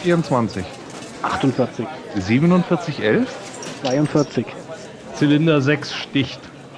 24. 48. 4711? 42. Zylinder 6 sticht.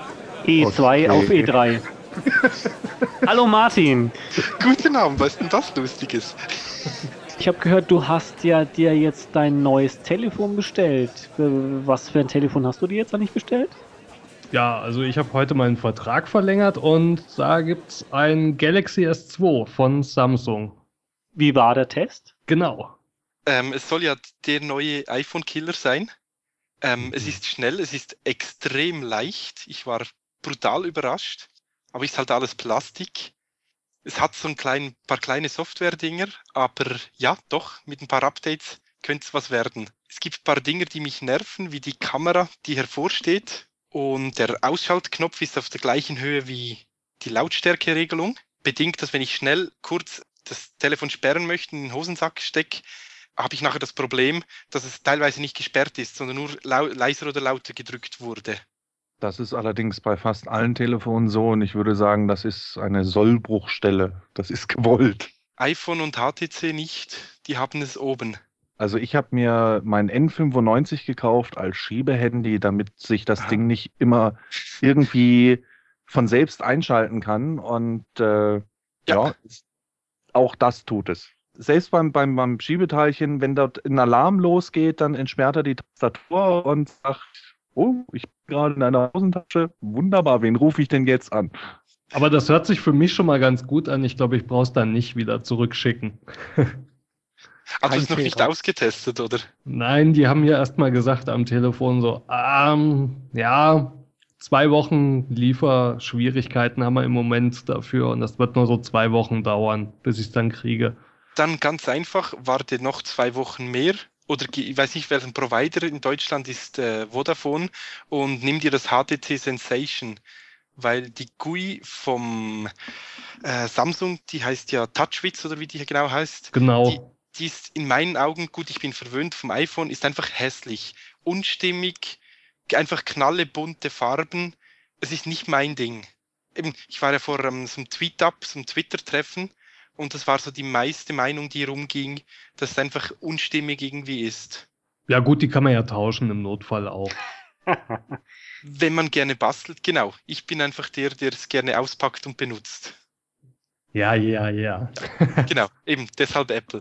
E2 auf Okay. E3. Hallo Martin. Guten Abend, was ist denn das Lustiges? Ich habe gehört, du hast ja dir jetzt dein neues Telefon bestellt. Was für ein Telefon hast du dir jetzt eigentlich bestellt? Ja, also ich habe heute meinen Vertrag verlängert und da gibt's ein Galaxy S2 von Samsung. Wie war der Test? Genau. Es soll ja der neue iPhone-Killer sein. Es ist schnell, es ist extrem leicht. Ich war brutal überrascht. Aber ist halt alles Plastik. Es hat so paar kleine Software-Dinger, aber ja, doch, mit ein paar Updates könnte es was werden. Es gibt ein paar Dinge, die mich nerven, wie die Kamera, die hervorsteht. Und der Ausschaltknopf ist auf der gleichen Höhe wie die Lautstärkeregelung. Bedingt, dass wenn ich schnell kurz das Telefon sperren möchte, in den Hosensack stecke, habe ich nachher das Problem, dass es teilweise nicht gesperrt ist, sondern nur leiser oder lauter gedrückt wurde. Das ist allerdings bei fast allen Telefonen so und ich würde sagen, das ist eine Sollbruchstelle. Das ist gewollt. iPhone und HTC nicht, die haben es oben. Also ich habe mir mein N95 gekauft als Schiebehandy, damit sich das Aha. Ding nicht immer irgendwie von selbst einschalten kann. Und ja, auch das tut es. Selbst beim Schiebeteilchen, wenn dort ein Alarm losgeht, dann entsperrt er die Tastatur und sagt, oh, ich bin gerade in einer Hosentasche. Wunderbar, wen rufe ich denn jetzt an? Aber das hört sich für mich schon mal ganz gut an. Ich glaube, ich brauche es dann nicht wieder zurückschicken. Also ist noch nicht Fehler. ausgetestet, oder? Nein, die haben mir erst mal gesagt am Telefon so, ja, 2 Wochen Lieferschwierigkeiten haben wir im Moment dafür und das wird nur so 2 Wochen dauern, bis ich es dann kriege. Dann ganz einfach, warte noch 2 Wochen mehr oder ich weiß nicht, welchen Provider in Deutschland ist Vodafone und nimm dir das HTC Sensation, weil die GUI vom Samsung, die heißt ja TouchWiz oder wie die genau heißt, Genau. die ist in meinen Augen, gut, ich bin verwöhnt vom iPhone, ist einfach hässlich, unstimmig, einfach knallebunte Farben. Es ist nicht mein Ding. Eben, ich war ja vor so einem Tweet-Up, so einem Twitter-Treffen und das war so die meiste Meinung, die rumging, dass es einfach unstimmig irgendwie ist. Ja gut, die kann man ja tauschen im Notfall auch. Wenn man gerne bastelt, genau. Ich bin einfach der es gerne auspackt und benutzt. Ja. Genau, eben, deshalb Apple.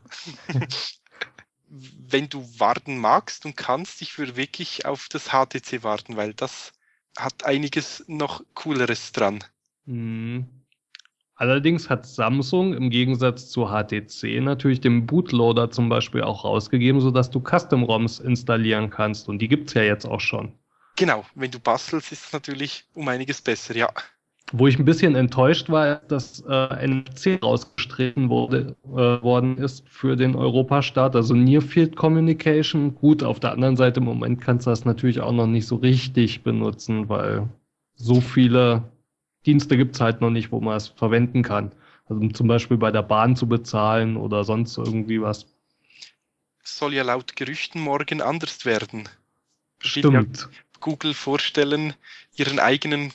Wenn du warten magst und kannst, ich würde wirklich auf das HTC warten, weil das hat einiges noch Cooleres dran. Hm. Allerdings hat Samsung im Gegensatz zu HTC natürlich den Bootloader zum Beispiel auch rausgegeben, sodass du Custom-ROMs installieren kannst. Und die gibt's ja jetzt auch schon. Genau, wenn du bastelst, ist es natürlich um einiges besser, ja. Wo ich ein bisschen enttäuscht war, dass NFC rausgestrichen worden ist für den Europastart, also Near Field Communication. Gut, auf der anderen Seite im Moment kannst du das natürlich auch noch nicht so richtig benutzen, weil so viele Dienste gibt's halt noch nicht, wo man es verwenden kann. Also um zum Beispiel bei der Bahn zu bezahlen oder sonst irgendwie was. Soll ja laut Gerüchten morgen anders werden. Will ja Stimmt. Google vorstellen, ihren eigenen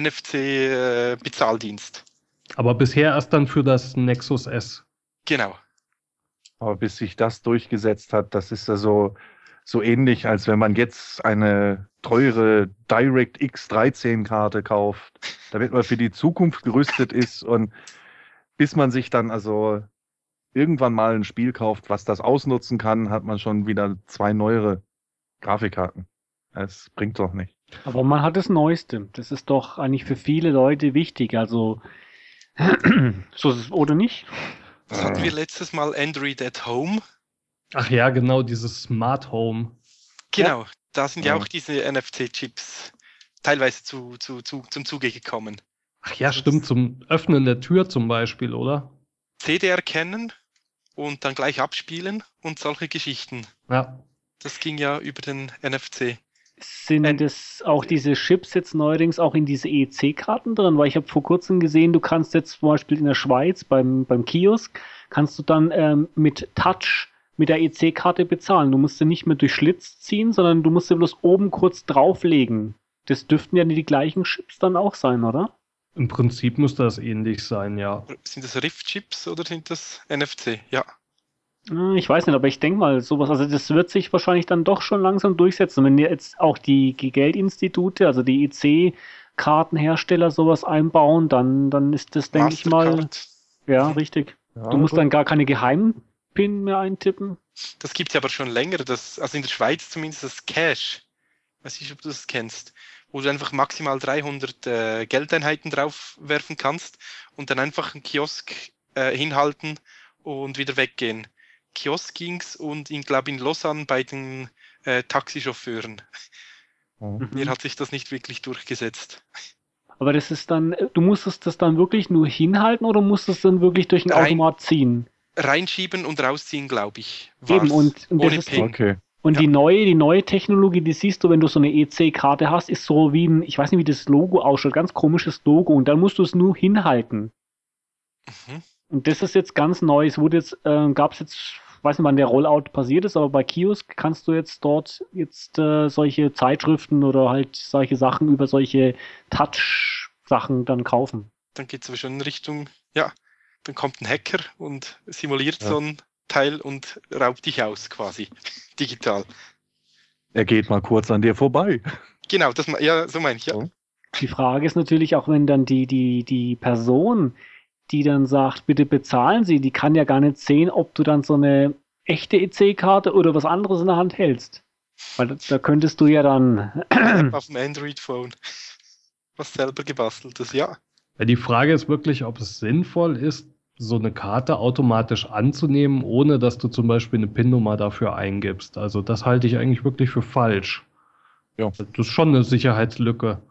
NFC-Bezahldienst. Aber bisher erst dann für das Nexus S. Genau. Aber bis sich das durchgesetzt hat, das ist ja so ähnlich, als wenn man jetzt eine teure DirectX 13-Karte kauft, damit man für die Zukunft gerüstet ist und bis man sich dann also irgendwann mal ein Spiel kauft, was das ausnutzen kann, hat man schon wieder 2 neuere Grafikkarten. Es bringt doch nicht. Aber man hat das Neueste. Das ist doch eigentlich für viele Leute wichtig. Also, so ist es, oder nicht? Was hatten wir letztes Mal? Android at Home. Ach ja, genau, dieses Smart Home. Genau, da sind ja Ja. auch diese NFC-Chips teilweise zum Zuge gekommen. Ach ja, Also stimmt, zum Öffnen der Tür zum Beispiel, oder? CD erkennen und dann gleich abspielen und solche Geschichten. Ja. Das ging ja über den NFC. Sind es auch diese Chips jetzt neuerdings auch in diese EC-Karten drin? Weil ich habe vor kurzem gesehen, du kannst jetzt zum Beispiel in der Schweiz beim Kiosk, kannst du dann mit Touch mit der EC-Karte bezahlen. Du musst sie nicht mehr durch Schlitz ziehen, sondern du musst sie bloß oben kurz drauflegen. Das dürften ja die gleichen Chips dann auch sein, oder? Im Prinzip müsste das ähnlich sein, ja. Sind das Rift-Chips oder sind das NFC? Ja. Ich weiß nicht, aber ich denke mal, sowas, also das wird sich wahrscheinlich dann doch schon langsam durchsetzen. Wenn jetzt auch die Geldinstitute, also die EC-Kartenhersteller sowas einbauen, dann ist das, denke ich mal, Mastercard. ja, Mhm. richtig. Ja, Du musst gut. dann gar keine Geheimpin mehr eintippen. Das gibt es aber schon länger, also in der Schweiz zumindest das Cash. Weiß nicht, ob du das kennst, wo du einfach maximal 300 Geldeinheiten drauf werfen kannst und dann einfach einen Kiosk hinhalten und wieder weggehen. Kiosk ging's und ich glaube in Lausanne bei den Taxichauffeuren. Mhm. Hier Mhm. hat sich das nicht wirklich durchgesetzt. Aber das ist dann, du musstest das dann wirklich nur hinhalten oder musstest dann wirklich durch den Rein, Automat ziehen? reinschieben und rausziehen, glaube ich, Eben, war's. und das Ohne ist die, PIN. Okay. und Ja. die neue Technologie, die siehst du, wenn du so eine EC-Karte hast, ist so wie ein, ich weiß nicht, wie das Logo ausschaut, ganz komisches Logo und dann musst du es nur hinhalten. Mhm. Und das ist jetzt ganz neu. Es wurde jetzt, gab es jetzt, weiß nicht, wann der Rollout passiert ist, aber bei Kiosk kannst du jetzt dort jetzt solche Zeitschriften oder halt solche Sachen über solche Touch-Sachen dann kaufen. Dann geht es aber schon in Richtung, ja, dann kommt ein Hacker und simuliert Ja. so ein Teil und raubt dich aus quasi, digital. Er geht mal kurz an dir vorbei. Genau, ja, so meine ich, ja. Oh. Die Frage ist natürlich auch, wenn dann die Person, die dann sagt, bitte bezahlen Sie, die kann ja gar nicht sehen, ob du dann so eine echte EC-Karte oder was anderes in der Hand hältst. Weil da könntest du ja dann, Eine App auf dem Android-Phone. Was selber gebasteltes, ja. Ja, die Frage ist wirklich, ob es sinnvoll ist, so eine Karte automatisch anzunehmen, ohne dass du zum Beispiel eine PIN-Nummer dafür eingibst. Also das halte ich eigentlich wirklich für falsch. Ja. Das ist schon eine Sicherheitslücke.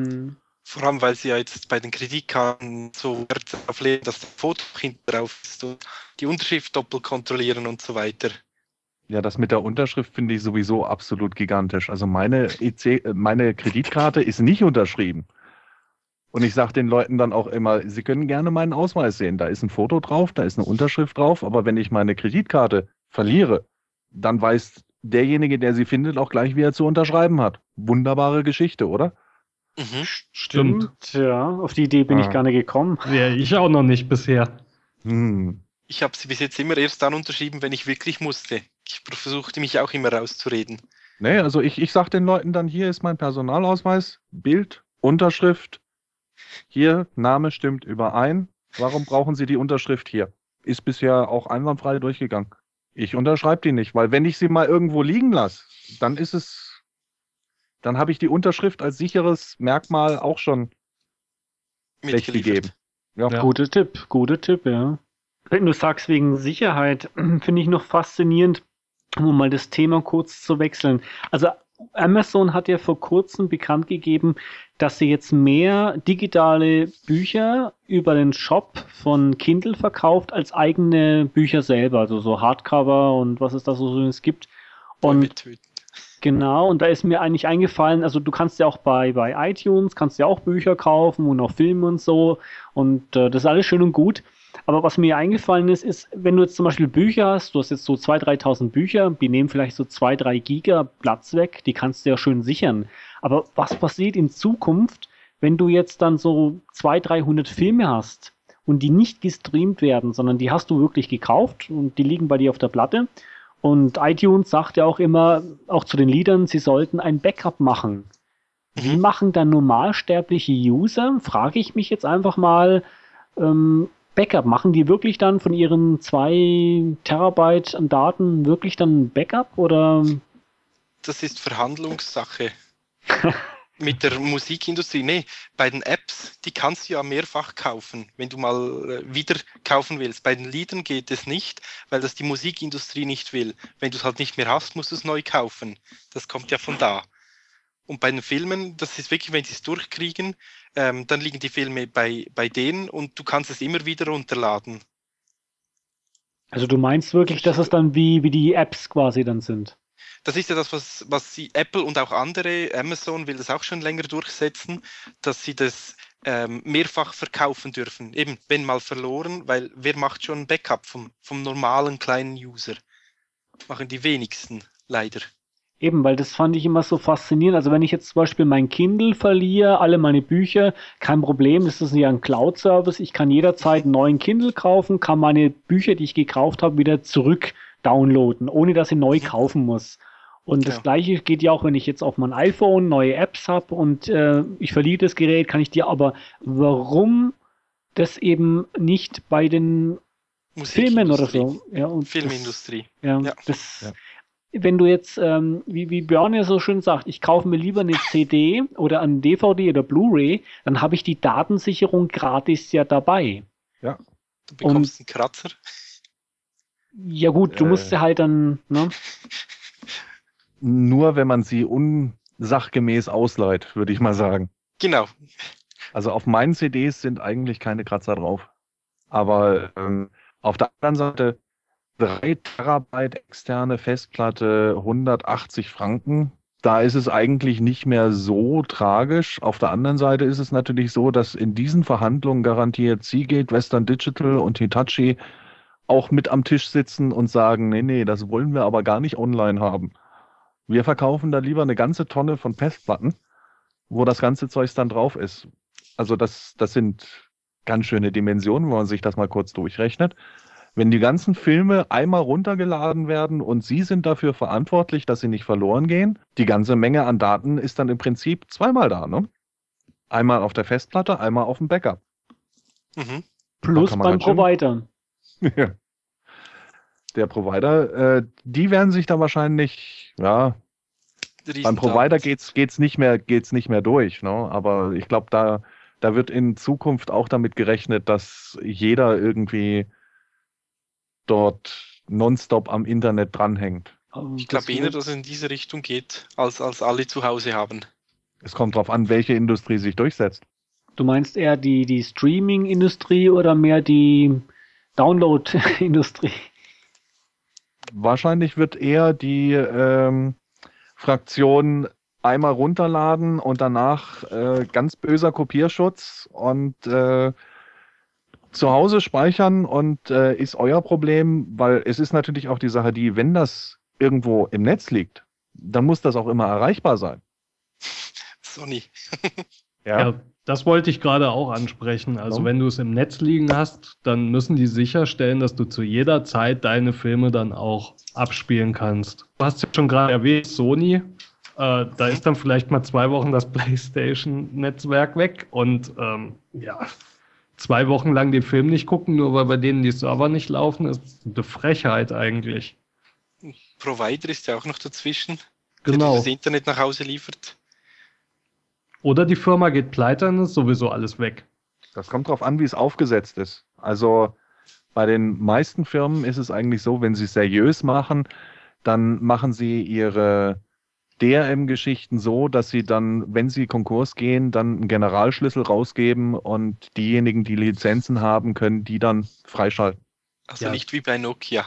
Vor allem, weil sie ja jetzt bei den Kreditkarten so Wert darauf legen, dass das Foto hinten drauf ist und die Unterschrift doppelt kontrollieren und so weiter. Ja, das mit der Unterschrift finde ich sowieso absolut gigantisch. Also meine Kreditkarte ist nicht unterschrieben. Und ich sage den Leuten dann auch immer, sie können gerne meinen Ausweis sehen. Da ist ein Foto drauf, da ist eine Unterschrift drauf, aber wenn ich meine Kreditkarte verliere, dann weiß derjenige, der sie findet, auch gleich, wie er zu unterschreiben hat. Wunderbare Geschichte, oder? Mhm. Stimmt. ja, auf die Idee bin ich Ah. gar nicht gekommen. Ja, ich auch noch nicht bisher. Hm. Ich habe sie bis jetzt immer erst dann unterschrieben, wenn ich wirklich musste. Ich versuchte mich auch immer rauszureden. Nee, also ich sage den Leuten dann, hier ist mein Personalausweis, Bild, Unterschrift, hier, Name stimmt überein. Warum brauchen Sie die Unterschrift hier? Ist bisher auch einwandfrei durchgegangen. Ich unterschreibe die nicht, weil wenn ich sie mal irgendwo liegen lasse, dann habe ich die Unterschrift als sicheres Merkmal auch schon weggegeben. Ja. Ja. Guter Tipp, ja. Wenn du sagst wegen Sicherheit, finde ich noch faszinierend, um mal das Thema kurz zu wechseln. Also Amazon hat ja vor kurzem bekannt gegeben, dass sie jetzt mehr digitale Bücher über den Shop von Kindle verkauft als eigene Bücher selber, also so Hardcover und was es da so gibt. Und Bäume töten. genau, und da ist mir eigentlich eingefallen, also du kannst ja auch bei iTunes, kannst ja auch Bücher kaufen und auch Filme und so und das ist alles schön und gut. Aber was mir eingefallen ist, wenn du jetzt zum Beispiel Bücher hast, du hast jetzt so 2.000, 3.000 Bücher, die nehmen vielleicht so 2, 3 Giga Platz weg, die kannst du ja schön sichern. Aber was passiert in Zukunft, wenn du jetzt dann so 200, 300 Filme hast und die nicht gestreamt werden, sondern die hast du wirklich gekauft und die liegen bei dir auf der Platte? Und iTunes sagt ja auch immer, auch zu den Liedern, sie sollten ein Backup machen. Wie Mhm. machen dann normalsterbliche User, frage ich mich jetzt einfach mal, Backup? Machen die wirklich dann von ihren 2 Terabyte an Daten wirklich dann ein Backup? Oder Das ist Verhandlungssache mit der Musikindustrie. Nee, bei den Apps, die kannst du ja mehrfach kaufen, wenn du mal wieder kaufen willst. Bei den Liedern geht es nicht, weil das die Musikindustrie nicht will. Wenn du es halt nicht mehr hast, musst du es neu kaufen. Das kommt ja von da. Und bei den Filmen, das ist wirklich, wenn sie es durchkriegen, dann liegen die Filme bei denen und du kannst es immer wieder runterladen. also du meinst wirklich, dass es dann wie die Apps quasi dann sind? Das ist ja das, was sie, Apple und auch andere, Amazon will das auch schon länger durchsetzen, dass sie das mehrfach verkaufen dürfen. Eben, wenn mal verloren, weil wer macht schon ein Backup vom normalen kleinen User? Machen die wenigsten, leider. Eben, weil das fand ich immer so faszinierend. Also wenn ich jetzt zum Beispiel mein Kindle verliere, alle meine Bücher, kein Problem, das ist ja ein Cloud-Service. Ich kann jederzeit einen neuen Kindle kaufen, kann meine Bücher, die ich gekauft habe, wieder zurück downloaden, ohne dass ich neu kaufen muss. Und das Gleiche geht ja auch, wenn ich jetzt auf mein iPhone neue Apps habe und ich verliere das Gerät, kann ich dir aber, warum das eben nicht bei den Filmen oder so? Ja, und Filmindustrie. Wenn du jetzt, wie Björn ja so schön sagt, ich kaufe mir lieber eine CD oder ein DVD oder Blu-ray, dann habe ich die Datensicherung gratis ja dabei. Ja. Du bekommst einen Kratzer. Ja gut, du musst sie halt dann, ne? Nur wenn man sie unsachgemäß ausleiht, würde ich mal sagen. Genau. Also auf meinen CDs sind eigentlich keine Kratzer drauf. Aber auf der anderen Seite 3 Terabyte externe Festplatte, 180 Franken. Da ist es eigentlich nicht mehr so tragisch. Auf der anderen Seite ist es natürlich so, dass in diesen Verhandlungen garantiert Seagate, Western Digital und Hitachi auch mit am Tisch sitzen und sagen, nee, das wollen wir aber gar nicht online haben. Wir verkaufen da lieber eine ganze Tonne von Festplatten, wo das ganze Zeugs dann drauf ist. Also das sind ganz schöne Dimensionen, wenn man sich das mal kurz durchrechnet. Wenn die ganzen Filme einmal runtergeladen werden und Sie sind dafür verantwortlich, dass sie nicht verloren gehen, die ganze Menge an Daten ist dann im Prinzip zweimal da, ne? Einmal auf der Festplatte, einmal auf dem Backup. Mhm. Plus beim Provider. Ja. Der Provider, die werden sich da wahrscheinlich, ja, beim Provider geht's nicht mehr durch, ne? Aber ich glaube, da wird in Zukunft auch damit gerechnet, dass jeder irgendwie dort nonstop am Internet dranhängt. Ich glaube eher, dass es in diese Richtung geht, als alle zu Hause haben. Es kommt darauf an, welche Industrie sich durchsetzt. Du meinst eher die Streaming-Industrie oder mehr die Download-Industrie? Wahrscheinlich wird eher die Fraktion einmal runterladen und danach ganz böser Kopierschutz und zu Hause speichern und ist euer Problem, weil es ist natürlich auch die Sache, wenn das irgendwo im Netz liegt, dann muss das auch immer erreichbar sein. Sony. Ja, das wollte ich gerade auch ansprechen. Also wenn du es im Netz liegen hast, dann müssen die sicherstellen, dass du zu jeder Zeit deine Filme dann auch abspielen kannst. Du hast ja schon gerade erwähnt, Sony, da ist dann vielleicht mal 2 Wochen das PlayStation-Netzwerk weg und 2 Wochen lang den Film nicht gucken, nur weil bei denen die Server nicht laufen, ist eine Frechheit eigentlich. Provider ist ja auch noch dazwischen, genau, der das Internet nach Hause liefert. Oder die Firma geht pleite, dann ist sowieso alles weg. Das kommt drauf an, wie es aufgesetzt ist. Also bei den meisten Firmen ist es eigentlich so, wenn sie es seriös machen, dann machen sie ihre DRM-Geschichten so, dass sie dann, wenn sie Konkurs gehen, dann einen Generalschlüssel rausgeben und diejenigen, die Lizenzen haben, können die dann freischalten. Also nicht wie bei Nokia,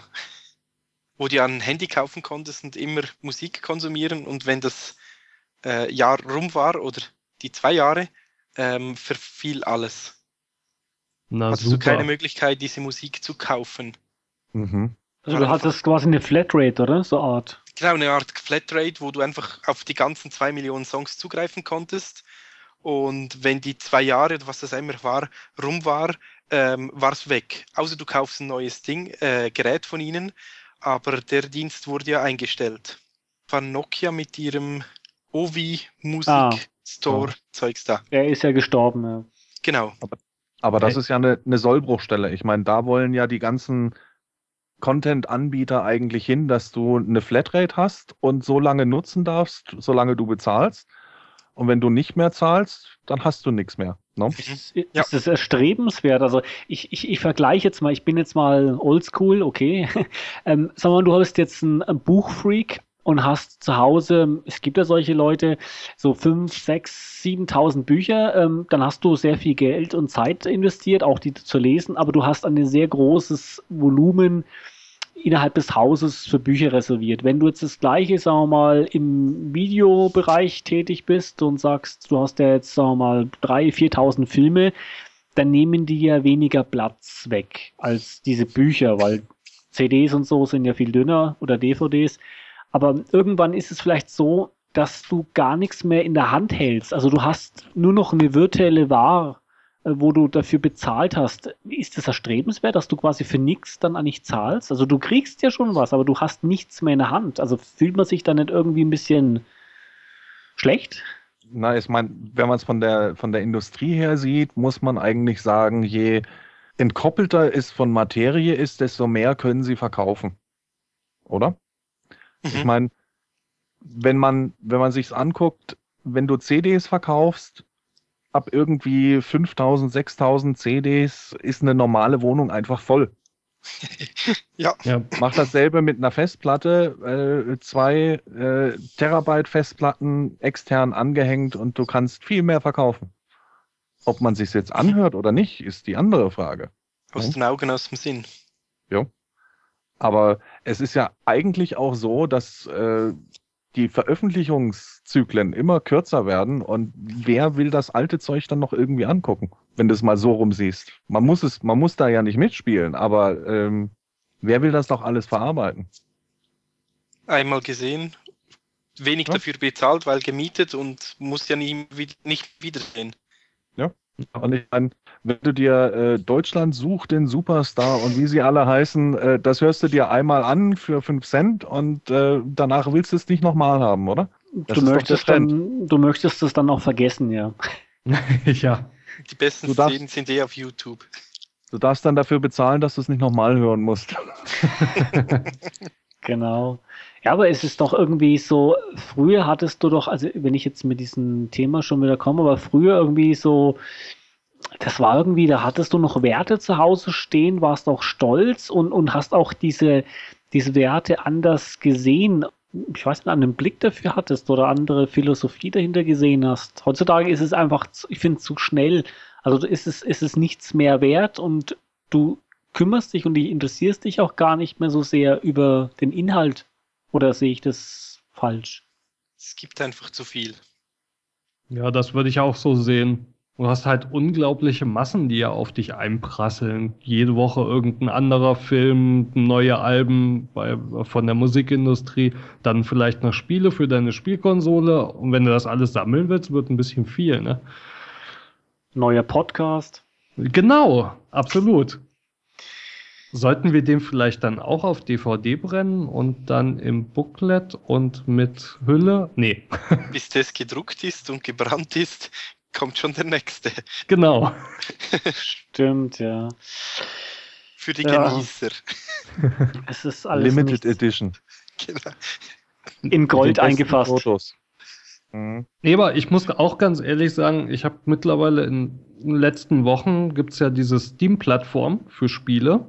wo du ein Handy kaufen konntest und immer Musik konsumieren und wenn das Jahr rum war oder die 2 Jahre, verfiel alles. Hattest du keine Möglichkeit, diese Musik zu kaufen. Mhm. Also du hattest quasi eine Flatrate, oder? So eine Art. Genau, eine Art Flatrate, wo du einfach auf die ganzen 2 Millionen Songs zugreifen konntest. Und wenn die 2 Jahre oder was das immer war, rum war, war es weg. Außer du kaufst ein neues Gerät von ihnen, aber der Dienst wurde ja eingestellt. War Nokia mit ihrem Ovi Musik Store Zeugs da. Er ist ja gestorben, ja. Genau. Aber das ist ja eine Sollbruchstelle. Ich meine, da wollen ja die ganzen Content-Anbieter eigentlich hin, dass du eine Flatrate hast und so lange nutzen darfst, solange du bezahlst. Und wenn du nicht mehr zahlst, dann hast du nichts mehr. No? Ist das erstrebenswert? Also ich vergleiche jetzt mal, ich bin jetzt mal oldschool, okay. Sag mal, du hast jetzt einen Buchfreak und hast zu Hause, es gibt ja solche Leute, so 5, 6, 7.000 Bücher, dann hast du sehr viel Geld und Zeit investiert, auch die zu lesen, aber du hast ein sehr großes Volumen innerhalb des Hauses für Bücher reserviert. Wenn du jetzt das Gleiche, sagen wir mal, im Videobereich tätig bist und sagst, du hast ja jetzt, sagen wir mal, 3.000, 4.000 Filme, dann nehmen die ja weniger Platz weg als diese Bücher, weil CDs und so sind ja viel dünner oder DVDs. Aber irgendwann ist es vielleicht so, dass du gar nichts mehr in der Hand hältst. Also du hast nur noch eine virtuelle Ware wo du dafür bezahlt hast. Ist das erstrebenswert, dass du quasi für nichts dann eigentlich zahlst? Also du kriegst ja schon was, aber du hast nichts mehr in der Hand. Also fühlt man sich da nicht irgendwie ein bisschen schlecht? Na, ich meine, wenn man es von der Industrie her sieht, muss man eigentlich sagen, je entkoppelter es von Materie ist, desto mehr können sie verkaufen, oder? Ich Mhm. meine, wenn man sich's anguckt, wenn du CDs verkaufst, ab irgendwie 5.000, 6.000 CDs ist eine normale Wohnung einfach voll. Ja, Ja, Mach dasselbe mit einer Festplatte, 2 Terabyte Festplatten extern angehängt und du kannst viel mehr verkaufen. Ob man sich's jetzt anhört oder nicht, ist die andere Frage. aus Ja. den Augen, aus dem Sinn. Ja. Aber es ist ja eigentlich auch so, dass die Veröffentlichungszyklen immer kürzer werden und wer will das alte Zeug dann noch irgendwie angucken, wenn du es mal so rum siehst? Man muss da ja nicht mitspielen, aber wer will das doch alles verarbeiten? Einmal gesehen, wenig Ja. dafür bezahlt, weil gemietet und muss ja nicht wiedersehen. Und ich meine, wenn du dir Deutschland sucht den Superstar und wie sie alle heißen, das hörst du dir einmal an für 5 Cent und danach willst du es nicht nochmal haben, oder? Das ist doch der Trend. Du möchtest es dann auch vergessen, ja. ja. Die besten Du darfst- Szenen sind eh auf YouTube. Du darfst dann dafür bezahlen, dass du es nicht nochmal hören musst. Genau. Ja, aber es ist doch irgendwie so, früher hattest du doch, also wenn ich jetzt mit diesem Thema schon wieder komme, aber früher irgendwie so, das war irgendwie, da hattest du noch Werte zu Hause stehen, warst auch stolz und hast auch diese Werte anders gesehen. Ich weiß nicht, einen Blick dafür hattest oder andere Philosophie dahinter gesehen hast. Heutzutage ist es einfach, ich finde, zu schnell. Also ist es nichts mehr wert und du kümmerst dich und dich interessierst dich auch gar nicht mehr so sehr über den Inhalt. Oder sehe ich das falsch? Es gibt einfach zu viel. Ja, das würde ich auch so sehen. Du hast halt unglaubliche Massen, die ja auf dich einprasseln. Jede Woche irgendein anderer Film, neue Alben von der Musikindustrie, dann vielleicht noch Spiele für deine Spielkonsole. Und wenn du das alles sammeln willst, wird ein bisschen viel, ne? Neuer Podcast. Genau, absolut. Sollten wir den vielleicht dann auch auf DVD brennen und dann im Booklet und mit Hülle? Nee, Bis das gedruckt ist und gebrannt ist, kommt schon der nächste. genau. Stimmt, ja. Für die Ja. Genießer. Es ist alles Limited nichts Edition. Genau. in Mit den Gold besten eingefasst. Fotos. Mhm. Nee, aber ich muss auch ganz ehrlich sagen, ich habe mittlerweile in den letzten Wochen gibt's ja diese Steam-Plattform für Spiele.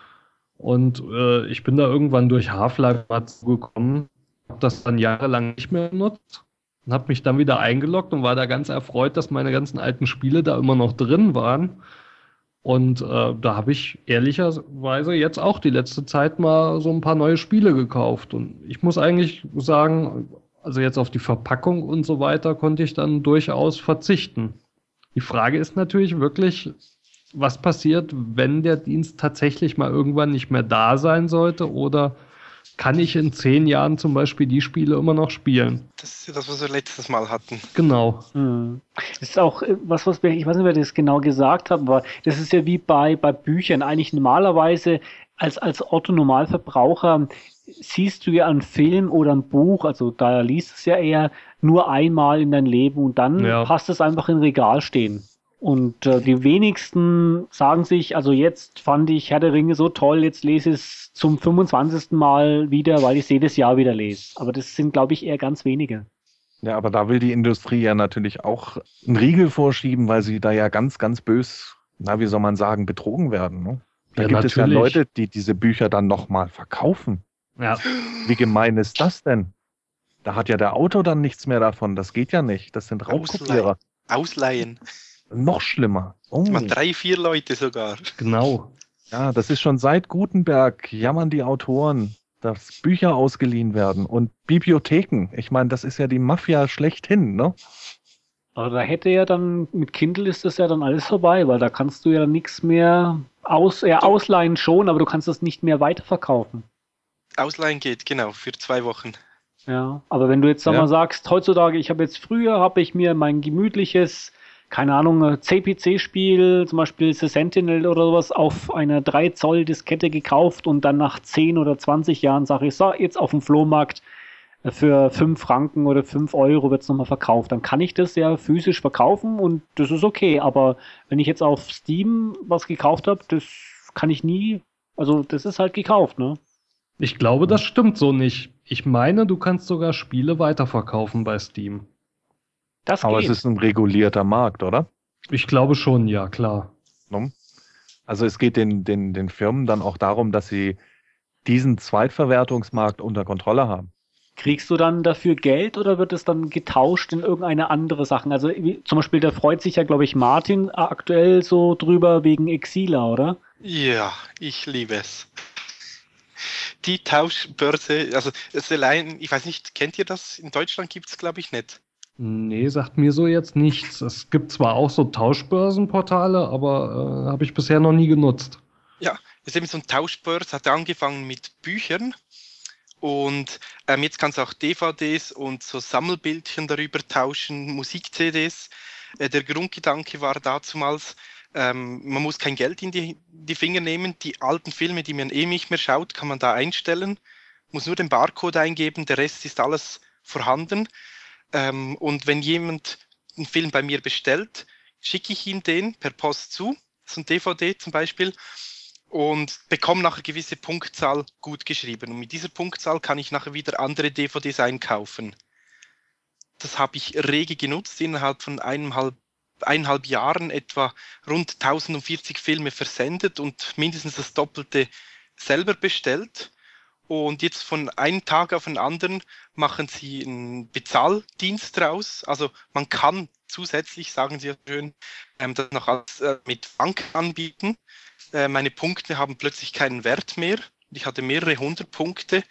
Und ich bin da irgendwann durch Half-Life dazu gekommen, habe das dann jahrelang nicht mehr benutzt und habe mich dann wieder eingeloggt und war da ganz erfreut, dass meine ganzen alten Spiele da immer noch drin waren. Und da habe ich ehrlicherweise jetzt auch die letzte Zeit mal so ein paar neue Spiele gekauft. Und ich muss eigentlich sagen, also jetzt auf die Verpackung und so weiter konnte ich dann durchaus verzichten. Die Frage ist natürlich wirklich, was passiert, wenn der Dienst tatsächlich mal irgendwann nicht mehr da sein sollte? Oder kann ich in 10 Jahren zum Beispiel die Spiele immer noch spielen? Das ist ja das, was wir letztes Mal hatten. Genau. Das ist auch was wir, ich weiß nicht, wer das genau gesagt hat, aber das ist ja wie bei Büchern. Eigentlich normalerweise als Otto-Normalverbraucher siehst du ja einen Film oder ein Buch, also da liest es ja eher nur einmal in dein Leben und dann Ja. hast du es einfach im Regal stehen. Und die wenigsten sagen sich, also jetzt fand ich Herr der Ringe so toll, jetzt lese ich es zum 25. Mal wieder, weil ich es jedes Jahr wieder lese. Aber das sind, glaube ich, eher ganz wenige. Ja, aber da will die Industrie ja natürlich auch einen Riegel vorschieben, weil sie da ja ganz, ganz bös, na, wie soll man sagen, betrogen werden. Ne? Da Ja, gibt es ja natürlich. Leute, die diese Bücher dann nochmal verkaufen. Ja. Wie gemein ist das denn? Da hat ja der Autor dann nichts mehr davon. Das geht ja nicht. Das sind Raubkopierer. Ausleihen. Noch schlimmer. Oh. Mal 3, 4 Leute sogar. Genau. Ja, das ist schon seit Gutenberg, jammern die Autoren, dass Bücher ausgeliehen werden und Bibliotheken. Ich meine, das ist ja die Mafia schlechthin, ne? Aber da hätte ja dann, mit Kindle ist das ja dann alles vorbei, weil da kannst du ja nichts mehr ausleihen schon, aber du kannst das nicht mehr weiterverkaufen. Ausleihen geht, genau, für 2 Wochen. Ja, aber wenn du jetzt sag Ja. mal sagst, heutzutage, früher habe ich mir mein gemütliches keine Ahnung, CPC-Spiel, zum Beispiel The Sentinel oder sowas, auf einer 3 Zoll Diskette gekauft und dann nach 10 oder 20 Jahren sage ich, so, jetzt auf dem Flohmarkt für 5 Franken oder 5 Euro wird es nochmal verkauft. Dann kann ich das ja physisch verkaufen und das ist okay. Aber wenn ich jetzt auf Steam was gekauft habe, das kann ich nie, also das ist halt gekauft, ne? Ich glaube, das stimmt so nicht. Ich meine, du kannst sogar Spiele weiterverkaufen bei Steam. Das Aber es geht. ist ein regulierter Markt, oder? Ich glaube schon, ja, klar. Ne? Also es geht den Firmen dann auch darum, dass sie diesen Zweitverwertungsmarkt unter Kontrolle haben. Kriegst du dann dafür Geld oder wird es dann getauscht in irgendeine andere Sachen? Also zum Beispiel, da freut sich ja, glaube ich, Martin aktuell so drüber wegen Exila, oder? Ja, ich liebe es. Die Tauschbörse, also es allein, ich weiß nicht, kennt ihr das? In Deutschland gibt es, glaube ich, nicht. Nee, sagt mir so jetzt nichts. Es gibt zwar auch so Tauschbörsenportale, aber habe ich bisher noch nie genutzt. Ja, es ist eben so ein Tauschbörse, hat angefangen mit Büchern und jetzt kannst du auch DVDs und so Sammelbildchen darüber tauschen, Musik-CDs. Der Grundgedanke war dazumals, man muss kein Geld in die Finger nehmen. Die alten Filme, die man eh nicht mehr schaut, kann man da einstellen, muss nur den Barcode eingeben, der Rest ist alles vorhanden. Und wenn jemand einen Film bei mir bestellt, schicke ich ihm den per Post zu, so ein DVD zum Beispiel, und bekomme nachher eine gewisse Punktzahl gut geschrieben. Und mit dieser Punktzahl kann ich nachher wieder andere DVDs einkaufen. Das habe ich rege genutzt, innerhalb von eineinhalb Jahren etwa rund 1040 Filme versendet und mindestens das Doppelte selber bestellt. Und jetzt von einem Tag auf den anderen machen sie einen Bezahldienst draus. Also man kann zusätzlich, sagen sie ja schön, das noch mit Bank anbieten. Meine Punkte haben plötzlich keinen Wert mehr. Ich hatte mehrere 100 Punkte.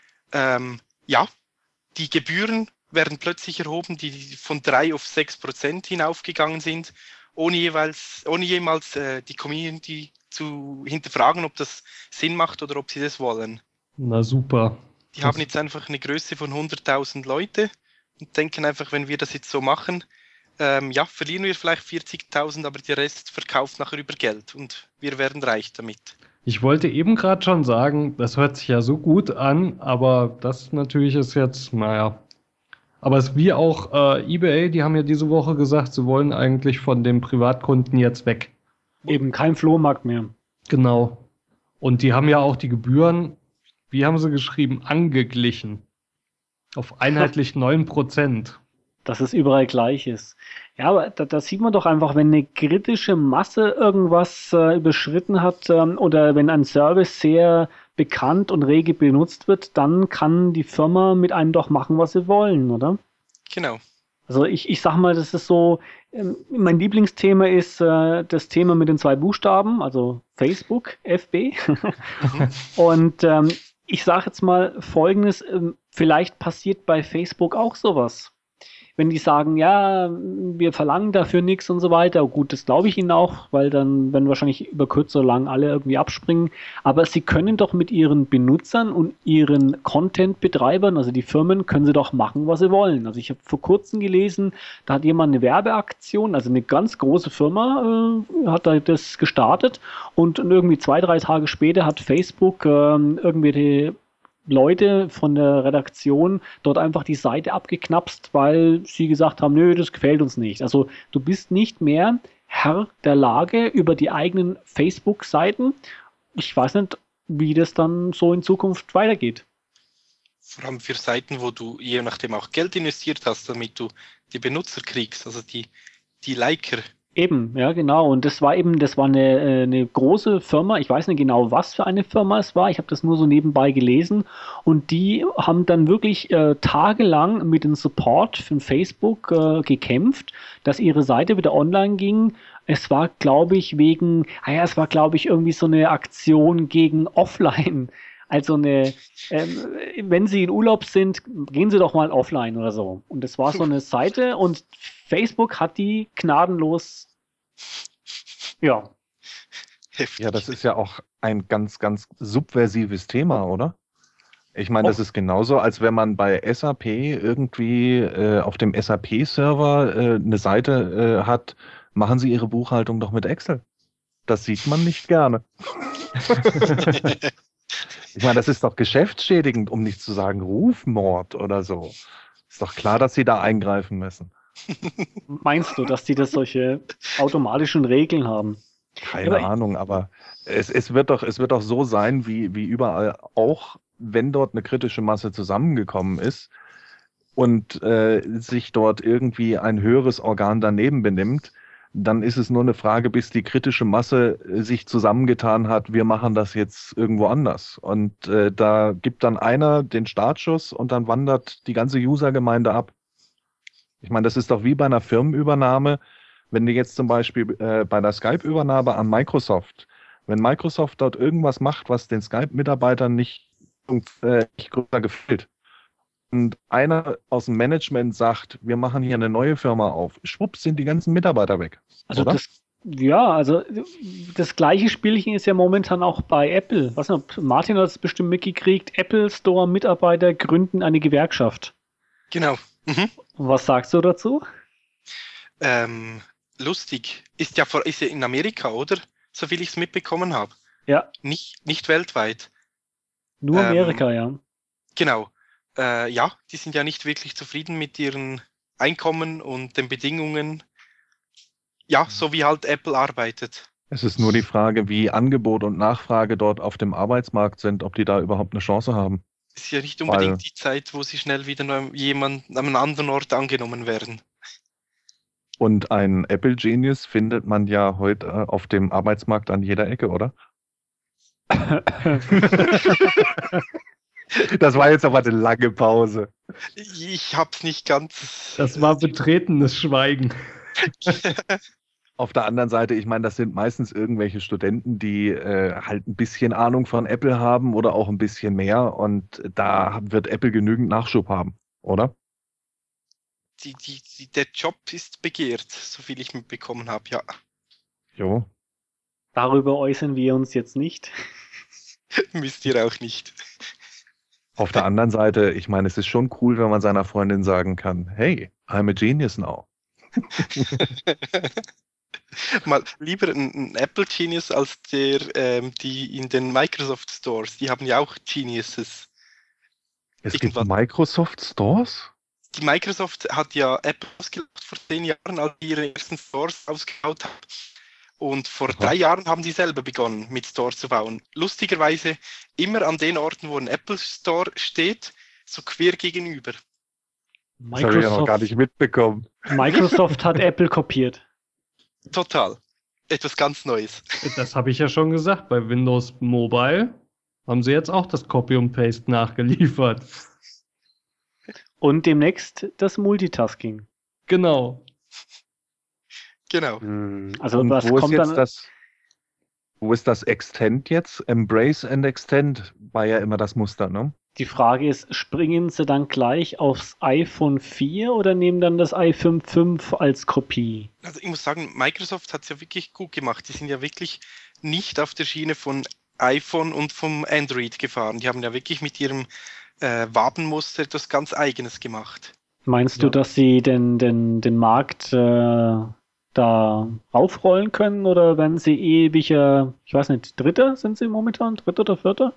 Ja, die Gebühren werden plötzlich erhoben, die von 3 auf 6% hinaufgegangen sind, ohne jemals die Community zu hinterfragen, ob das Sinn macht oder ob sie das wollen. Na super. Die haben jetzt einfach eine Größe von 100.000 Leute und denken einfach, wenn wir das jetzt so machen, verlieren wir vielleicht 40.000, aber der Rest verkauft nachher über Geld und wir werden reich damit. Ich wollte eben gerade schon sagen, das hört sich ja so gut an, aber das natürlich ist jetzt, naja. Aber es ist wie auch eBay, die haben ja diese Woche gesagt, sie wollen eigentlich von den Privatkunden jetzt weg. Eben kein Flohmarkt mehr. Genau. Und die haben ja auch die Gebühren, wie haben sie geschrieben, angeglichen. Auf einheitlich 9%. Dass es überall gleich ist. Ja, aber da sieht man doch einfach, wenn eine kritische Masse irgendwas überschritten hat oder wenn ein Service sehr bekannt und rege benutzt wird, dann kann die Firma mit einem doch machen, was sie wollen, oder? Genau. Also ich sag mal, das ist so, mein Lieblingsthema ist das Thema mit den 2 Buchstaben, also Facebook, FB. Und ich sage jetzt mal Folgendes, vielleicht passiert bei Facebook auch sowas. Wenn die sagen, ja, wir verlangen dafür nichts und so weiter, gut, das glaube ich ihnen auch, weil dann werden wahrscheinlich über kurz oder lang alle irgendwie abspringen. Aber sie können doch mit ihren Benutzern und ihren Content-Betreibern, also die Firmen, können sie doch machen, was sie wollen. Also ich habe vor kurzem gelesen, da hat jemand eine Werbeaktion, also eine ganz große Firma hat da das gestartet und irgendwie 2, 3 Tage später hat Facebook irgendwelche Leute von der Redaktion dort einfach die Seite abgeknapst, weil sie gesagt haben, nö, das gefällt uns nicht. Also du bist nicht mehr Herr der Lage über die eigenen Facebook-Seiten. Ich weiß nicht, wie das dann so in Zukunft weitergeht. Vor allem für Seiten, wo du je nachdem auch Geld investiert hast, damit du die Benutzer kriegst, also die Liker. Eben, ja, genau. Und das war eine große Firma. Ich weiß nicht genau, was für eine Firma es war. Ich habe das nur so nebenbei gelesen. Und die haben dann wirklich tagelang mit dem Support von Facebook gekämpft, dass ihre Seite wieder online ging. Es war, glaube ich, irgendwie so eine Aktion gegen Offline. Also wenn Sie in Urlaub sind, gehen Sie doch mal offline oder so. Und das war so eine Seite und Facebook hat die gnadenlos, ja. Heftig. Ja, das ist ja auch ein ganz, ganz subversives Thema, oder? Ich meine, das ist genauso, als wenn man bei SAP irgendwie auf dem SAP-Server eine Seite hat, machen Sie Ihre Buchhaltung doch mit Excel. Das sieht man nicht gerne. Ich meine, das ist doch geschäftsschädigend, um nicht zu sagen Rufmord oder so. Ist doch klar, dass Sie da eingreifen müssen. Meinst du, dass die das solche automatischen Regeln haben? Keine Ahnung, aber es wird doch so sein, wie überall auch, wenn dort eine kritische Masse zusammengekommen ist und sich dort irgendwie ein höheres Organ daneben benimmt, dann ist es nur eine Frage, bis die kritische Masse sich zusammengetan hat, wir machen das jetzt irgendwo anders. Und da gibt dann einer den Startschuss und dann wandert die ganze Usergemeinde ab. Ich meine, das ist doch wie bei einer Firmenübernahme, wenn du jetzt zum Beispiel bei der Skype-Übernahme an Microsoft, wenn Microsoft dort irgendwas macht, was den Skype-Mitarbeitern nicht größer gefällt, und einer aus dem Management sagt, wir machen hier eine neue Firma auf, schwupps sind die ganzen Mitarbeiter weg. Also oder? das gleiche Spielchen ist ja momentan auch bei Apple. Was noch, Martin hat es bestimmt mitgekriegt, Apple Store Mitarbeiter gründen eine Gewerkschaft. Genau. Mhm. Was sagst du dazu? Lustig. Ist ja in Amerika, oder? So wie ich es mitbekommen habe. Ja, Nicht weltweit. nur Amerika, ja. Genau. Ja, die sind ja nicht wirklich zufrieden mit ihren Einkommen und den Bedingungen. Ja, so wie halt Apple arbeitet. Es ist nur die Frage, wie Angebot und Nachfrage dort auf dem Arbeitsmarkt sind, ob die da überhaupt eine Chance haben. Ist ja nicht unbedingt Weil- die Zeit, wo sie schnell wieder an einem anderen Ort angenommen werden. Und ein Apple Genius findet man ja heute auf dem Arbeitsmarkt an jeder Ecke, oder? Das war jetzt aber eine lange Pause. Ich hab's nicht ganz. Das war betretenes Schweigen. Auf der anderen Seite, ich meine, das sind meistens irgendwelche Studenten, die halt ein bisschen Ahnung von Apple haben oder auch ein bisschen mehr. Und da wird Apple genügend Nachschub haben, oder? Der Job ist begehrt, so viel ich mitbekommen habe, ja. Jo. Darüber äußern wir uns jetzt nicht. Müsst ihr auch nicht. Auf der anderen Seite, ich meine, es ist schon cool, wenn man seiner Freundin sagen kann, hey, I'm a genius now. Mal lieber ein Apple Genius als die in den Microsoft Stores. Die haben ja auch Geniuses. Es gibt Irgendwann. Microsoft Stores? Die Microsoft hat ja Apple ausgelacht vor 10 Jahren, als die ihre ersten Stores ausgebaut haben. Und vor 3 Jahren haben die selber begonnen, mit Stores zu bauen. Lustigerweise immer an den Orten, wo ein Apple Store steht, so quer gegenüber. Das habe ich ja noch gar nicht mitbekommen. Microsoft hat Apple kopiert. Total. Etwas ganz Neues. Das habe ich ja schon gesagt. Bei Windows Mobile haben sie jetzt auch das Copy und Paste nachgeliefert. Und demnächst das Multitasking. Genau. Genau. Also Und was wo ist kommt jetzt dann? wo ist das Extend jetzt? Embrace and Extend war ja immer das Muster, ne? Die Frage ist, springen sie dann gleich aufs iPhone 4 oder nehmen dann das iPhone 5 als Kopie? Also ich muss sagen, Microsoft hat es ja wirklich gut gemacht. Die sind ja wirklich nicht auf der Schiene von iPhone und vom Android gefahren. Die haben ja wirklich mit ihrem Wabenmuster etwas ganz Eigenes gemacht. Meinst du, Ja. dass sie den Markt da aufrollen können oder werden sie ewiger, ich weiß nicht, Dritter sind sie momentan? Dritter oder Vierter?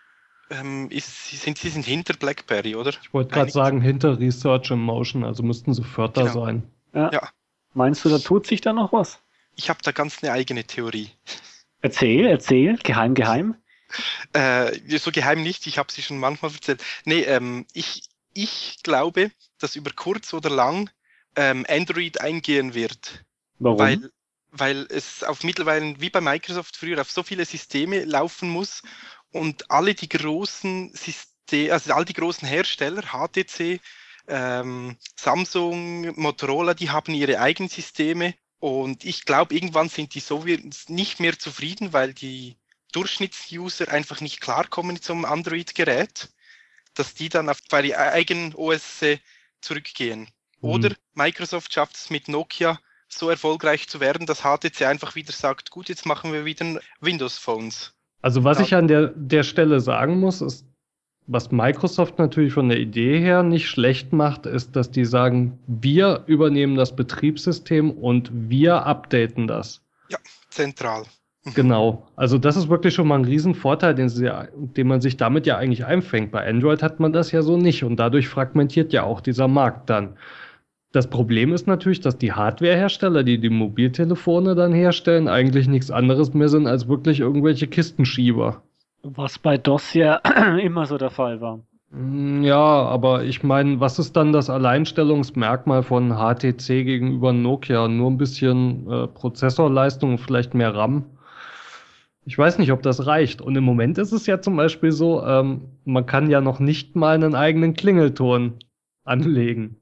Sie sind hinter BlackBerry, oder? Ich wollte gerade sagen, hinter Research in Motion, also müssten sie Vierter Genau. sein. Ja. Meinst du, da tut sich da noch was? Ich habe da ganz eine eigene Theorie. Erzähl, geheim. So geheim nicht, ich habe sie schon manchmal erzählt. Nee, ich glaube, dass über kurz oder lang Android eingehen wird. Warum? Weil es auf mittlerweile, wie bei Microsoft früher, auf so viele Systeme laufen muss und alle die großen Systeme, also all die großen Hersteller, HTC, Samsung, Motorola, die haben ihre eigenen Systeme und ich glaube, irgendwann sind die so nicht mehr zufrieden, weil die Durchschnittsuser einfach nicht klarkommen mit so einem Android-Gerät, dass die dann auf ihre eigenen OS zurückgehen. Oder Microsoft schafft es mit Nokia so erfolgreich zu werden, dass HTC einfach wieder sagt, gut, jetzt machen wir wieder Windows-Phones. Also was ich an der Stelle sagen muss, ist, Was Microsoft natürlich von der Idee her nicht schlecht macht, ist, dass die sagen, wir übernehmen das Betriebssystem und wir updaten das. Ja, zentral. Genau. Also das ist wirklich schon mal ein Riesenvorteil, den man sich damit ja eigentlich einfängt. Bei Android hat man das ja so nicht und dadurch fragmentiert ja auch dieser Markt dann. Das Problem ist natürlich, dass die Hardwarehersteller, die die Mobiltelefone dann herstellen, eigentlich nichts anderes mehr sind als wirklich irgendwelche Kistenschieber. Was bei DOS ja immer so der Fall war. Ja, aber ich meine, was ist dann das Alleinstellungsmerkmal von HTC gegenüber Nokia? Nur ein bisschen Prozessorleistung und vielleicht mehr RAM? Ich weiß nicht, ob das reicht. Und im Moment ist es ja zum Beispiel so, man kann ja noch nicht mal einen eigenen Klingelton anlegen.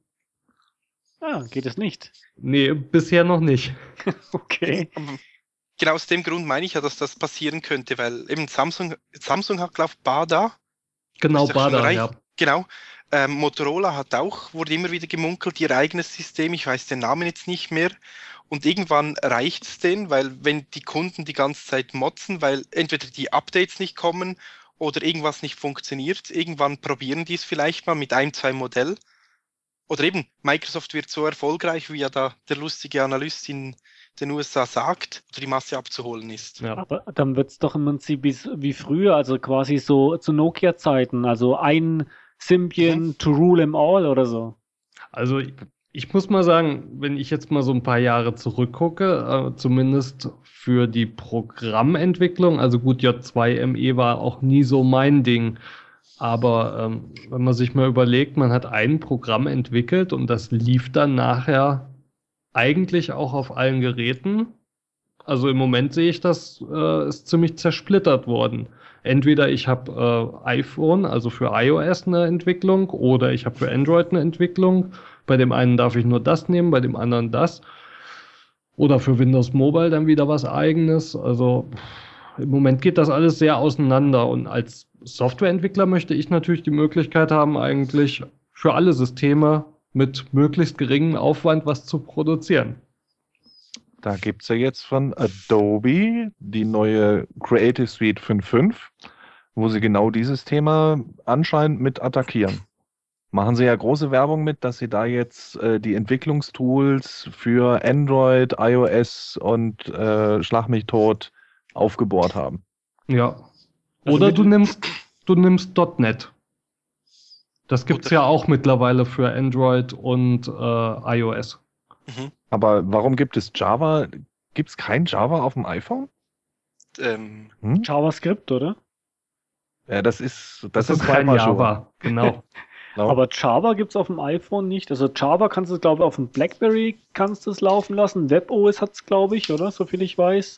Ah, geht es nicht. Nee, bisher noch nicht. Okay. Genau aus dem Grund meine ich ja, dass das passieren könnte, weil eben Samsung hat, glaube ich, BADA. Genau, Ist doch schon BADA, reich. ja. Genau. Motorola hat auch, wurde immer wieder gemunkelt, ihr eigenes System. Ich weiß den Namen jetzt nicht mehr. Und irgendwann reicht es denen, weil wenn die Kunden die ganze Zeit motzen, weil entweder die Updates nicht kommen oder irgendwas nicht funktioniert, irgendwann probieren die es vielleicht mal mit 1, 2 Modell. Oder eben, Microsoft wird so erfolgreich, wie ja da der lustige Analyst in den USA sagt, oder die Masse abzuholen ist. Ja. Aber dann wird es doch im Prinzip wie früher, also quasi so zu Nokia-Zeiten, also ein Symbian to rule them all oder so. Also ich muss mal sagen, wenn ich jetzt mal so ein paar Jahre zurückgucke, zumindest für die Programmentwicklung, also gut, J2ME war auch nie so mein Ding, aber wenn man sich mal überlegt, man hat ein Programm entwickelt und das lief dann nachher eigentlich auch auf allen Geräten. Also im Moment sehe ich, das ist ziemlich zersplittert worden. Entweder ich habe iPhone, also für iOS eine Entwicklung, oder ich habe für Android eine Entwicklung. Bei dem einen darf ich nur das nehmen, bei dem anderen das. Oder für Windows Mobile dann wieder was eigenes. Also im Moment geht das alles sehr auseinander. Und als Softwareentwickler möchte ich natürlich die Möglichkeit haben, eigentlich für alle Systeme mit möglichst geringem Aufwand was zu produzieren. Da gibt es ja jetzt von Adobe die neue Creative Suite 5.5, wo sie genau dieses Thema anscheinend mit attackieren. Machen sie ja große Werbung mit, dass sie da jetzt die Entwicklungstools für Android, iOS und Schlag mich tot aufgebohrt haben. Ja. Also Oder mit- du nimmst .NET. Das gibt's Oder- ja auch mittlerweile für Android und iOS. Mhm. Aber warum gibt es Java? Gibt es kein Java auf dem iPhone? Ähm, Hm? JavaScript, oder? Ja, das ist kein Hypershow. Java, genau. Genau. Aber Java gibt es auf dem iPhone nicht. Also Java kannst du, glaube ich, auf dem BlackBerry kannst du es laufen lassen. WebOS hat es, glaube ich, oder? Soviel ich weiß.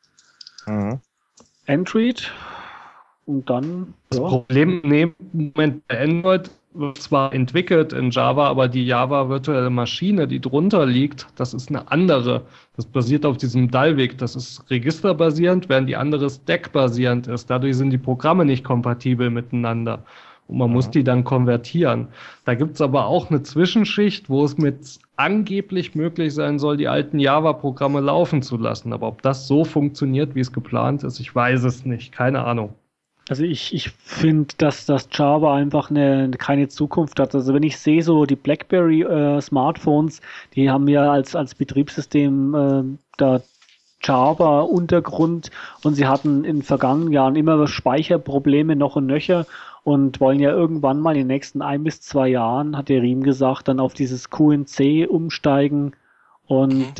Mhm. Android. Und dann, Das ja. Problem im Moment bei Android wird zwar entwickelt in Java, aber die Java virtuelle Maschine, die drunter liegt, das ist eine andere. Das basiert auf diesem Dalvik. Das ist registerbasierend, während die andere stack-basierend ist. Dadurch sind die Programme nicht kompatibel miteinander. Und man muss die dann konvertieren. Da gibt's aber auch eine Zwischenschicht, wo es mit angeblich möglich sein soll, die alten Java-Programme laufen zu lassen. Aber ob das so funktioniert, wie es geplant ist, ich weiß es nicht. Keine Ahnung. Also ich finde, dass das Java einfach keine Zukunft hat. Also wenn ich sehe, so die BlackBerry Smartphones, die haben ja als Betriebssystem da Java-Untergrund und sie hatten in den vergangenen Jahren immer Speicherprobleme noch und nöcher und wollen ja irgendwann mal in den nächsten 1 bis 2 Jahren, hat der Riem gesagt, dann auf dieses QNC umsteigen. Und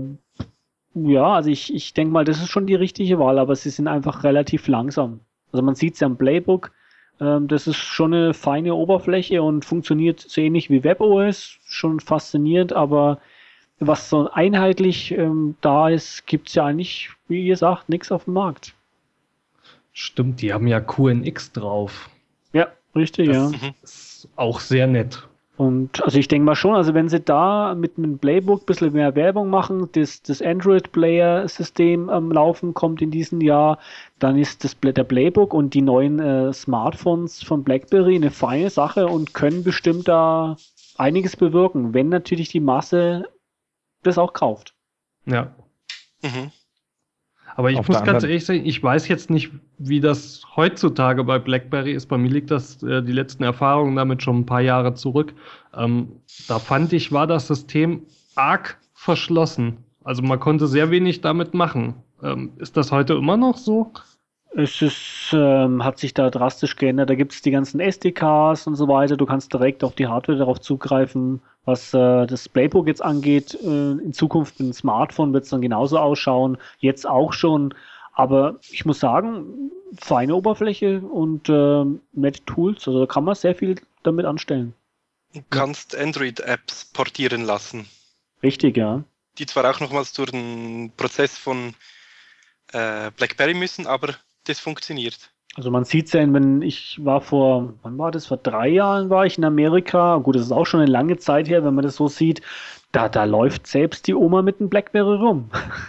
ja, also ich denke mal, das ist schon die richtige Wahl, aber sie sind einfach relativ langsam. Also man sieht es ja am Playbook, das ist schon eine feine Oberfläche und funktioniert so ähnlich wie WebOS, schon faszinierend, aber was so einheitlich da ist, gibt es ja eigentlich, wie gesagt, nichts auf dem Markt. Stimmt, die haben ja QNX drauf. Ja, richtig, ja. Das ist auch sehr nett. Und also ich denke mal schon, also wenn sie da mit einem Playbook ein bisschen mehr Werbung machen, das Android-Player-System am Laufen kommt in diesem Jahr, dann ist der Playbook und die neuen Smartphones von BlackBerry eine feine Sache und können bestimmt da einiges bewirken, wenn natürlich die Masse das auch kauft. Ja. mhm. Aber ich Auf muss der ganz anderen- ehrlich sagen, ich weiß jetzt nicht, wie das heutzutage bei BlackBerry ist. Bei mir liegt das die letzten Erfahrungen damit schon ein paar Jahre zurück. Da fand ich, war das System arg verschlossen. Also man konnte sehr wenig damit machen. Ist das heute immer noch so? Hat sich da drastisch geändert. Da gibt es die ganzen SDKs und so weiter. Du kannst direkt auf die Hardware darauf zugreifen. Was das Playbook jetzt angeht, in Zukunft mit dem Smartphone wird es dann genauso ausschauen. Jetzt auch schon. Aber ich muss sagen, feine Oberfläche und nette Tools. Also da kann man sehr viel damit anstellen. Du kannst Android-Apps portieren lassen, Richtig, ja. die zwar auch nochmals durch den Prozess von BlackBerry müssen, aber das funktioniert. Also man sieht es ja, wenn ich war wann war das? Vor 3 Jahren war ich in Amerika. Gut, das ist auch schon eine lange Zeit her, wenn man das so sieht. Da läuft selbst die Oma mit einem BlackBerry rum.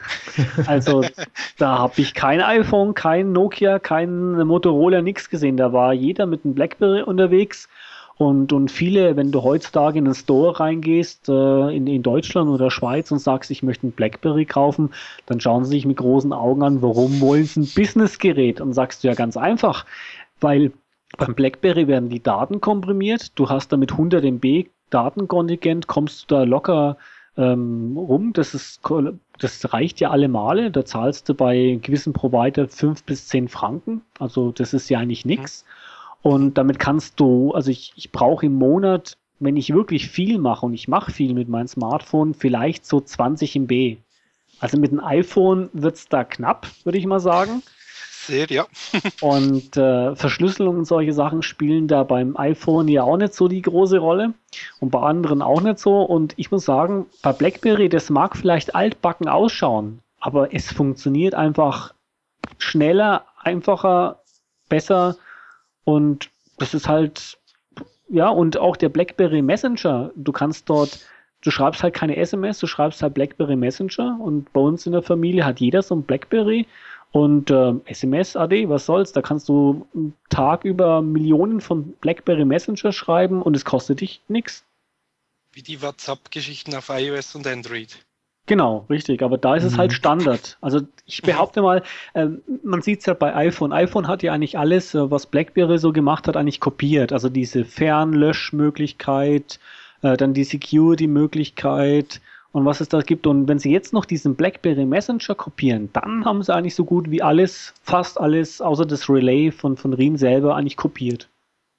Also da habe ich kein iPhone, kein Nokia, kein Motorola, nichts gesehen. Da war jeder mit einem BlackBerry unterwegs. Und viele, wenn du heutzutage in einen Store reingehst, in Deutschland oder Schweiz und sagst, ich möchte ein BlackBerry kaufen, dann schauen sie sich mit großen Augen an, warum wollen sie ein Businessgerät? Und sagst du ja ganz einfach, weil beim BlackBerry werden die Daten komprimiert, du hast damit 100 MB Datenkontingent, kommst du da locker rum, das reicht ja alle Male, da zahlst du bei gewissen Provider 5 bis 10 Franken, also das ist ja eigentlich nichts. Und damit kannst du, also ich brauche im Monat, wenn ich wirklich viel mache und ich mache viel mit meinem Smartphone, vielleicht so 20 MB. Also mit dem iPhone wird's da knapp, würde ich mal sagen. Sehr, ja. Und Verschlüsselung und solche Sachen spielen da beim iPhone ja auch nicht so die große Rolle und bei anderen auch nicht so. Und ich muss sagen, bei BlackBerry, das mag vielleicht altbacken ausschauen, aber es funktioniert einfach schneller, einfacher, besser. Und das ist halt, ja, und auch der BlackBerry Messenger, du schreibst halt keine SMS, du schreibst halt BlackBerry Messenger und bei uns in der Familie hat jeder so ein BlackBerry und SMS AD, was soll's, da kannst du einen Tag über Millionen von BlackBerry Messenger schreiben und es kostet dich nichts. Wie die WhatsApp-Geschichten auf iOS und Android. Genau, richtig, aber da ist es halt Standard. Also ich behaupte mal, man sieht es ja bei iPhone. iPhone hat ja eigentlich alles, was BlackBerry so gemacht hat, eigentlich kopiert. Also diese Fernlöschmöglichkeit, dann die Security-Möglichkeit und was es da gibt. Und wenn sie jetzt noch diesen BlackBerry Messenger kopieren, dann haben sie eigentlich so gut wie alles, fast alles, außer das Relay von Riem selber eigentlich kopiert.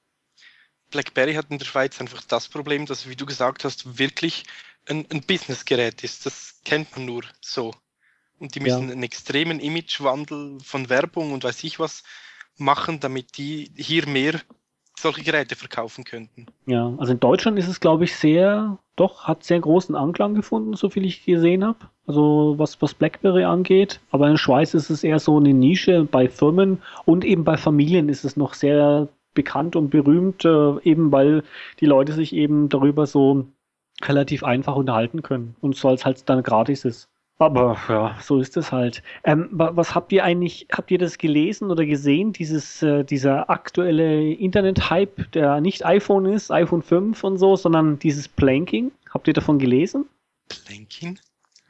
BlackBerry hat in der Schweiz einfach das Problem, dass, wie du gesagt hast, wirklich ein Businessgerät ist. Das kennt man nur so. Und die müssen einen extremen Imagewandel von Werbung und weiß ich was machen, damit die hier mehr solche Geräte verkaufen könnten. Ja, also in Deutschland ist es, glaube ich, hat sehr großen Anklang gefunden, so viel ich gesehen habe. Also was BlackBerry angeht. Aber in der Schweiz ist es eher so eine Nische bei Firmen und eben bei Familien ist es noch sehr bekannt und berühmt, eben weil die Leute sich eben darüber so relativ einfach unterhalten können und so als halt dann gratis ist. Aber ja, so ist es halt. Was habt ihr das gelesen oder gesehen, dieser aktuelle Internet-Hype, der nicht iPhone ist, iPhone 5 und so, sondern dieses Planking? Habt ihr davon gelesen? Planking?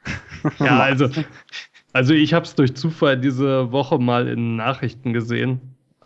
Ja, also ich habe es durch Zufall diese Woche mal in Nachrichten gesehen.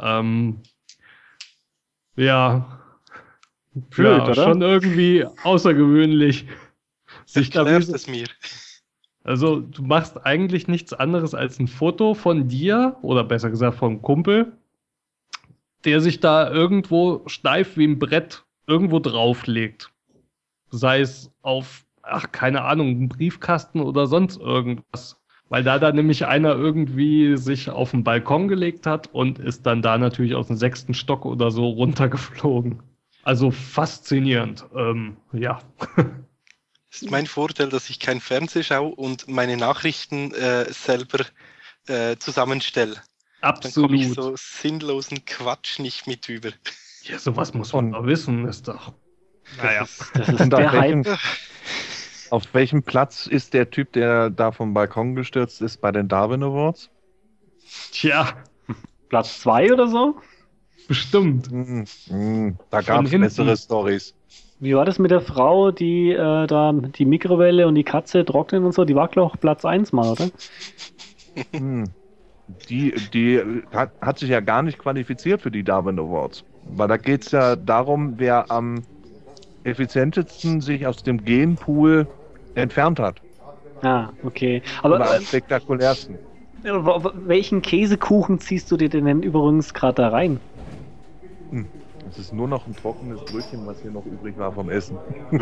Blöd, oder? Schon irgendwie außergewöhnlich. Erklärt es mir. Also du machst eigentlich nichts anderes als ein Foto von dir, oder besser gesagt vom Kumpel, der sich da irgendwo steif wie ein Brett irgendwo drauflegt. Sei es auf, keine Ahnung, einen Briefkasten oder sonst irgendwas. Weil da nämlich einer irgendwie sich auf den Balkon gelegt hat und ist dann da natürlich aus dem 6. Stock oder so runtergeflogen. Also faszinierend, ja. Das ist mein Vorteil, dass ich kein Fernsehen schaue und meine Nachrichten selber zusammenstelle. Absolut. Dann komme ich so sinnlosen Quatsch nicht mit über. Ja, sowas muss man doch wissen, ist doch. Naja. Das ist Und der Hype. auf welchem Platz ist der Typ, der da vom Balkon gestürzt ist bei den Darwin Awards? Tja, Platz 2 oder so? bestimmt. Da gab es hinten. bessere Stories. Wie war das mit der Frau, die da die Mikrowelle und die Katze trocknen und so? Die war, glaube ich, Platz 1 mal, oder? Die hat sich ja gar nicht qualifiziert für die Darwin Awards. Weil da geht es ja darum, wer am effizientesten sich aus dem Genpool entfernt hat. Ah, okay. Oder Aber am spektakulärsten. welchen Käsekuchen ziehst du dir denn übrigens gerade da rein? Es ist nur noch ein trockenes Brötchen, was hier noch übrig war vom Essen.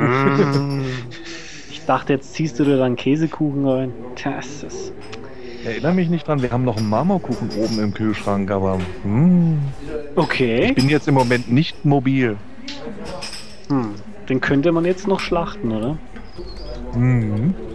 Ich dachte, jetzt ziehst du dir dann Käsekuchen rein. Das ist... Erinnere mich nicht dran, wir haben noch einen Marmorkuchen oben im Kühlschrank, aber Okay. ich bin jetzt im Moment nicht mobil. Den könnte man jetzt noch schlachten, oder? Mhm.